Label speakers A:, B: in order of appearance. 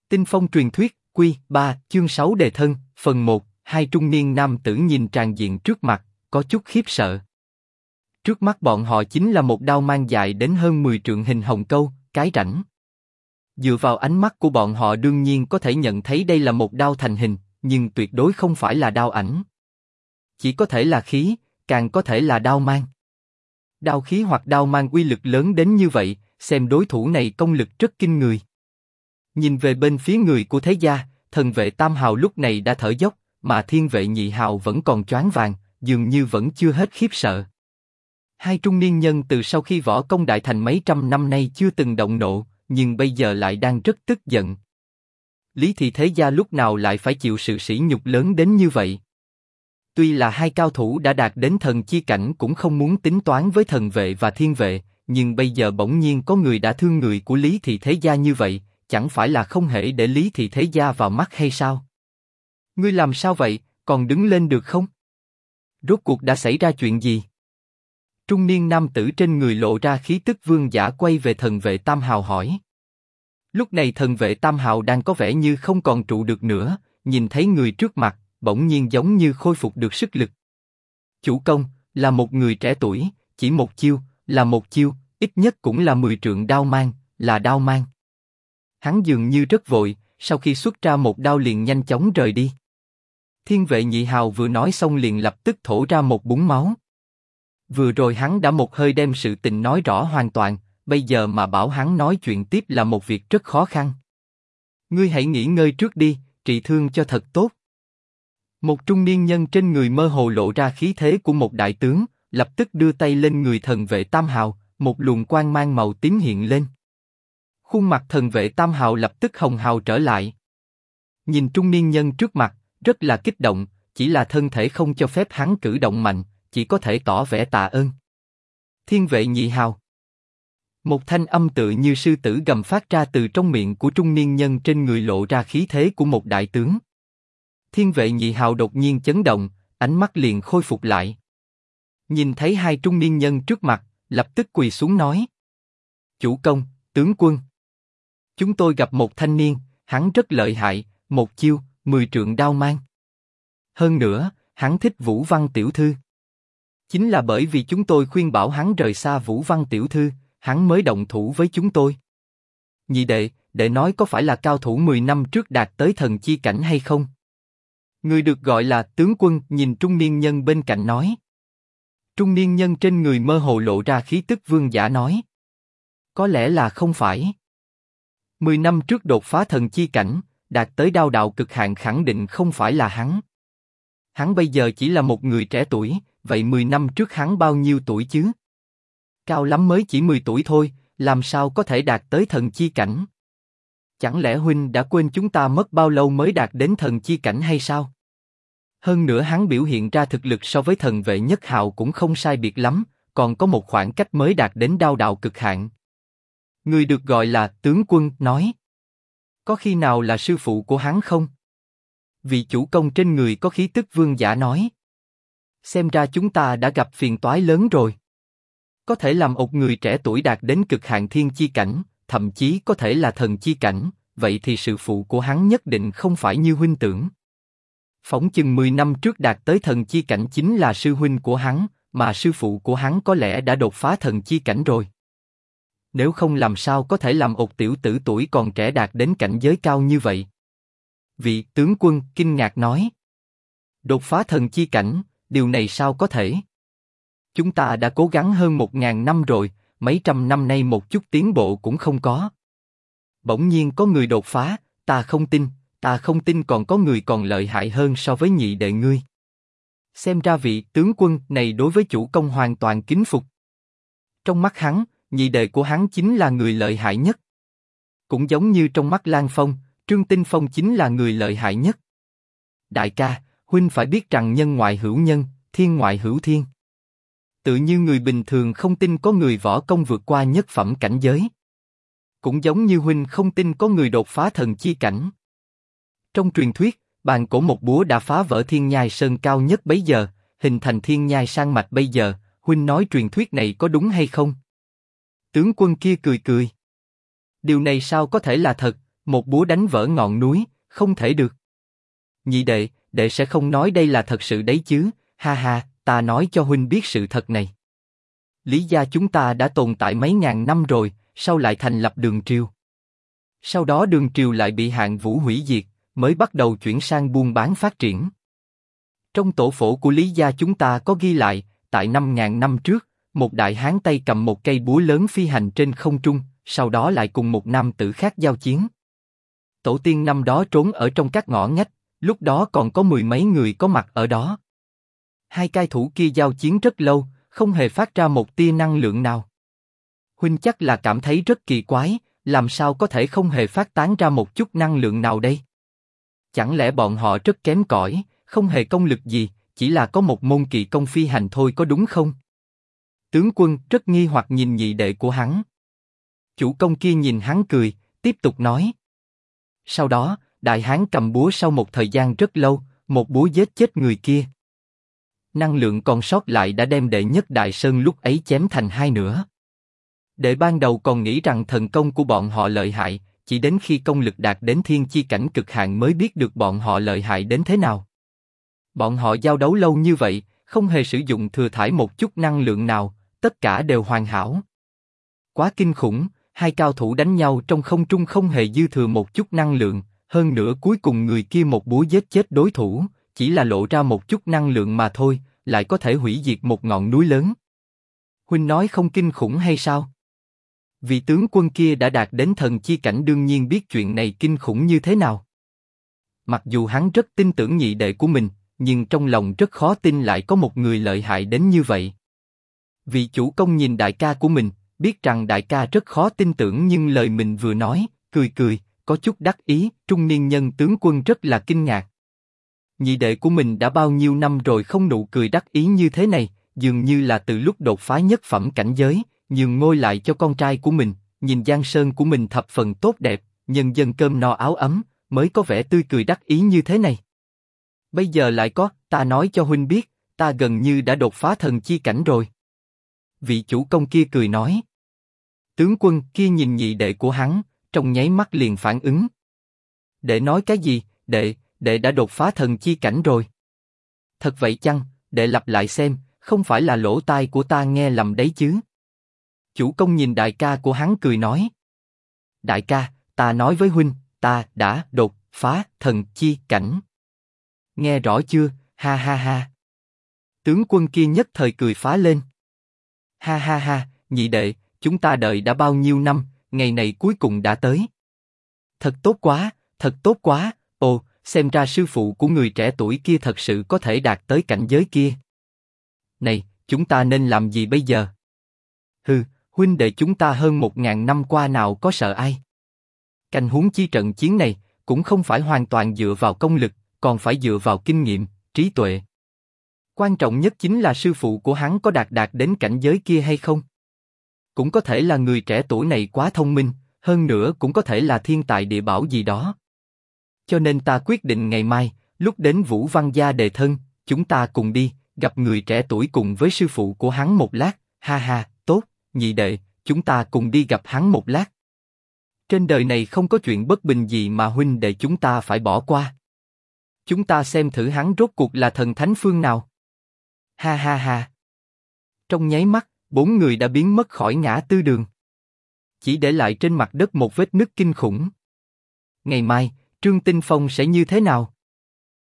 A: Tinh phong truyền thuyết, Quy 3, chương 6 đề thân, phần 1, hai trung niên nam tử nhìn tràng diện trước mặt, có chút khiếp sợ. Trước mắt bọn họ chính là một đao mang dài đến hơn 10 trượng hình hồng câu, cái rãnh. Dựa vào ánh mắt của bọn họ đương nhiên có thể nhận thấy đây là một đao thành hình, nhưng tuyệt đối không phải là đao ảnh. Chỉ có thể là khí, càng có thể là đao mang. Đao khí hoặc đao mang uy lực lớn đến như vậy, xem đối thủ này công lực rất kinh người. Nhìn về bên phía người của thế gia, thần vệ Tam Hào lúc này đã thở dốc, mà thiên vệ Nhị Hào vẫn còn choáng váng, dường như vẫn chưa hết khiếp sợ. Hai trung niên nhân từ sau khi võ công đại thành mấy trăm năm nay chưa từng động nộ, nhưng bây giờ lại đang rất tức giận. Lý thị thế gia lúc nào lại phải chịu sự sỉ nhục lớn đến như vậy? Tuy là hai cao thủ đã đạt đến thần chi cảnh cũng không muốn tính toán với thần vệ và thiên vệ, nhưng bây giờ bỗng nhiên có người đã thương người của Lý thị thế gia như vậy, chẳng phải là không hễ để Lý thị thế gia vào mắt hay sao? Ngươi làm sao vậy, còn đứng lên được không? Rốt cuộc đã xảy ra chuyện gì? Trung niên nam tử trên người lộ ra khí tức vương giả quay về thần vệ Tam Hào hỏi. Lúc này thần vệ Tam Hào đang có vẻ như không còn trụ được nữa, nhìn thấy người trước mặt, bỗng nhiên giống như khôi phục được sức lực. Chủ công, là một người trẻ tuổi, chỉ một chiêu, là một chiêu, ít nhất cũng là 10 trượng đao mang, là đao mang. Hắn dường như rất vội, sau khi xuất ra một đao liền nhanh chóng rời đi. Thiên vệ Nhị Hào vừa nói xong liền lập tức thổ ra một búng máu. Vừa rồi hắn đã một hơi đem sự tình nói rõ hoàn toàn, bây giờ mà bảo hắn nói chuyện tiếp là một việc rất khó khăn. Ngươi hãy nghỉ ngơi trước đi, trị thương cho thật tốt. Một trung niên nhân trên người mơ hồ lộ ra khí thế của một đại tướng, lập tức đưa tay lên người thần vệ Tam Hào, một luồng quang mang màu tím hiện lên. Khuôn mặt thần vệ Tam Hào lập tức hồng hào trở lại. Nhìn trung niên nhân trước mặt, rất là kích động, chỉ là thân thể không cho phép hắn cử động mạnh, chỉ có thể tỏ vẻ tạ ơn. Thiên vệ Nhị Hào. Một thanh âm tựa như sư tử gầm phát ra từ trong miệng của trung niên nhân trên người lộ ra khí thế của một đại tướng. Thiên vệ Nhị Hào đột nhiên chấn động, ánh mắt liền khôi phục lại. Nhìn thấy hai trung niên nhân trước mặt, lập tức quỳ xuống nói. Chủ công, tướng quân. Chúng tôi gặp một thanh niên, hắn rất lợi hại, một chiêu, 10 trượng đao mang. Hơn nữa, hắn thích Vũ Văn tiểu thư. Chính là bởi vì chúng tôi khuyên bảo hắn rời xa Vũ Văn tiểu thư, hắn mới động thủ với chúng tôi. Nhị đệ, để nói có phải là cao thủ 10 năm trước đạt tới thần chi cảnh hay không? Người được gọi là tướng quân nhìn trung niên nhân bên cạnh nói. Trung niên nhân trên người mơ hồ lộ ra khí tức vương giả nói. Có lẽ là không phải. 10 năm trước đột phá thần chi cảnh, đạt tới đao đạo cực hạn khẳng định không phải là hắn. Hắn bây giờ chỉ là một người trẻ tuổi, vậy 10 năm trước hắn bao nhiêu tuổi chứ? Cao lắm mới chỉ 10 tuổi thôi, làm sao có thể đạt tới thần chi cảnh? Chẳng lẽ huynh đã quên chúng ta mất bao lâu mới đạt đến thần chi cảnh hay sao? Hơn nữa hắn biểu hiện ra thực lực so với thần vệ Nhất Hào cũng không sai biệt lắm, còn có một khoảng cách mới đạt đến đao đạo cực hạn. Người được gọi là tướng quân nói. Có khi nào là sư phụ của hắn không? Vị chủ công trên người có khí tức vương giả nói. Xem ra chúng ta đã gặp phiền toái lớn rồi. Có thể làm một người trẻ tuổi đạt đến cực hạn thiên chi cảnh, thậm chí có thể là thần chi cảnh, vậy thì sư phụ của hắn nhất định không phải như huynh tưởng. Phỏng chừng 10 năm trước đạt tới thần chi cảnh chính là sư huynh của hắn, mà sư phụ của hắn có lẽ đã đột phá thần chi cảnh rồi. Nếu không làm sao có thể làm một tiểu tử tuổi còn trẻ đạt đến cảnh giới cao như vậy? Vị tướng quân kinh ngạc nói. Đột phá thần chi cảnh, điều này sao có thể? Chúng ta đã cố gắng hơn 1000 năm rồi, mấy trăm năm nay một chút tiến bộ cũng không có. Bỗng nhiên có người đột phá, ta không tin còn có người còn lợi hại hơn so với nhị đệ ngươi. Xem ra vị tướng quân này đối với chủ công hoàn toàn kính phục. Trong mắt hắn, nhị đệ của hắn chính là người lợi hại nhất. Cũng giống như trong mắt Lan Phong, Trương Tinh Phong chính là người lợi hại nhất. Đại ca, huynh phải biết rằng nhân ngoại hữu nhân, thiên ngoại hữu thiên. Tự như người bình thường không tin có người võ công vượt qua nhất phẩm cảnh giới. Cũng giống như huynh không tin có người đột phá thần chi cảnh. Trong truyền thuyết, bàn cổ một búa đã phá vỡ thiên nhai sơn cao nhất bấy giờ, hình thành thiên nhai sang mạch bây giờ, huynh nói truyền thuyết này có đúng hay không? Tướng quân kia cười cười. Điều này sao có thể là thật, một búa đánh vỡ ngọn núi, không thể được. Nhị đệ, đệ sẽ không nói đây là thật sự đấy chứ? Ha ha, ta nói cho huynh biết sự thật này. Lý gia chúng ta đã tồn tại mấy ngàn năm rồi, sau lại thành lập Đường Triều. Sau đó Đường Triều lại bị Hạng Vũ hủy diệt, mới bắt đầu chuyển sang buôn bán phát triển. Trong tổ phổ của Lý gia chúng ta có ghi lại, tại 5.000 năm trước, một đại hán tay cầm một cây búa lớn phi hành trên không trung, sau đó lại cùng một nam tử khác giao chiến. Tổ tiên năm đó trốn ở trong các ngõ ngách, lúc đó còn có mười mấy người có mặt ở đó. Hai cai thủ kia giao chiến rất lâu, không hề phát ra một tia năng lượng nào. Huynh chắc là cảm thấy rất kỳ quái, làm sao có thể không hề phát tán ra một chút năng lượng nào đây? Chẳng lẽ bọn họ rất kém cỏi, không hề công lực gì, chỉ là có một môn kỳ công phi hành thôi có đúng không? Tướng quân rất nghi hoặc nhìn nhị đệ của hắn. Chủ công kia nhìn hắn cười, tiếp tục nói. Sau đó, đại hán cầm búa sau một thời gian rất lâu, một búa giết chết người kia. Năng lượng còn sót lại đã đem đệ nhất đại sơn lúc ấy chém thành hai nửa. Đệ ban đầu còn nghĩ rằng thần công của bọn họ lợi hại, chỉ đến khi công lực đạt đến thiên chi cảnh cực hạn mới biết được bọn họ lợi hại đến thế nào. Bọn họ giao đấu lâu như vậy, không hề sử dụng thừa thãi một chút năng lượng nào, tất cả đều hoàn hảo. Quá kinh khủng, hai cao thủ đánh nhau trong không trung không hề dư thừa một chút năng lượng, hơn nữa cuối cùng người kia một búa giết chết đối thủ, chỉ là lộ ra một chút năng lượng mà thôi, lại có thể hủy diệt một ngọn núi lớn. Huynh nói không kinh khủng hay sao? Vị tướng quân kia đã đạt đến thần chi cảnh đương nhiên biết chuyện này kinh khủng như thế nào. Mặc dù hắn rất tin tưởng nhị đệ của mình, nhưng trong lòng rất khó tin lại có một người lợi hại đến như vậy. Vị chủ công nhìn đại ca của mình, biết rằng đại ca rất khó tin tưởng nhưng lời mình vừa nói, cười cười, có chút đắc ý, trung niên nhân tướng quân rất là kinh ngạc. Nhị đệ của mình đã bao nhiêu năm rồi không nụ cười đắc ý như thế này, dường như là từ lúc đột phá nhất phẩm cảnh giới, nhường ngôi lại cho con trai của mình, nhìn giang sơn của mình thập phần tốt đẹp, nhân dân cơm no áo ấm, mới có vẻ tươi cười đắc ý như thế này. Bây giờ lại có, ta nói cho huynh biết, ta gần như đã đột phá thần chi cảnh rồi. Vị chủ công kia cười nói. Tướng quân kia nhìn nhị đệ của hắn, trong nháy mắt liền phản ứng. Đệ nói cái gì, đệ đã đột phá thần chi cảnh rồi. Thật vậy chăng, đệ lặp lại xem, không phải là lỗ tai của ta nghe lầm đấy chứ. Chủ công nhìn đại ca của hắn cười nói. Đại ca, ta nói với huynh, ta đã đột phá thần chi cảnh. Nghe rõ chưa, ha ha ha. Tướng quân kia nhất thời cười phá lên. Ha ha ha, nhị đệ, chúng ta đợi đã bao nhiêu năm, ngày này cuối cùng đã tới. Thật tốt quá, thật tốt quá, ồ, xem ra sư phụ của người trẻ tuổi kia thật sự có thể đạt tới cảnh giới kia. Này, chúng ta nên làm gì bây giờ? Hừ, huynh đệ chúng ta hơn 1.000 năm qua nào có sợ ai? Canh huống chi trận chiến này, cũng không phải hoàn toàn dựa vào công lực, còn phải dựa vào kinh nghiệm, trí tuệ. Quan trọng nhất chính là sư phụ của hắn có đạt đến cảnh giới kia hay không? Cũng có thể là người trẻ tuổi này quá thông minh, hơn nữa cũng có thể là thiên tài địa bảo gì đó. Cho nên ta quyết định ngày mai, lúc đến Vũ Văn gia đề thân, chúng ta cùng đi, gặp người trẻ tuổi cùng với sư phụ của hắn một lát, ha ha, tốt, nhị đệ, chúng ta cùng đi gặp hắn một lát. Trên đời này không có chuyện bất bình gì mà huynh đệ chúng ta phải bỏ qua. Chúng ta xem thử hắn rốt cuộc là thần thánh phương nào. Ha ha ha. Trong nháy mắt, 4 người đã biến mất khỏi ngã tư đường. Chỉ để lại trên mặt đất một vết nứt kinh khủng. Ngày mai, Trương Tinh Phong sẽ như thế nào?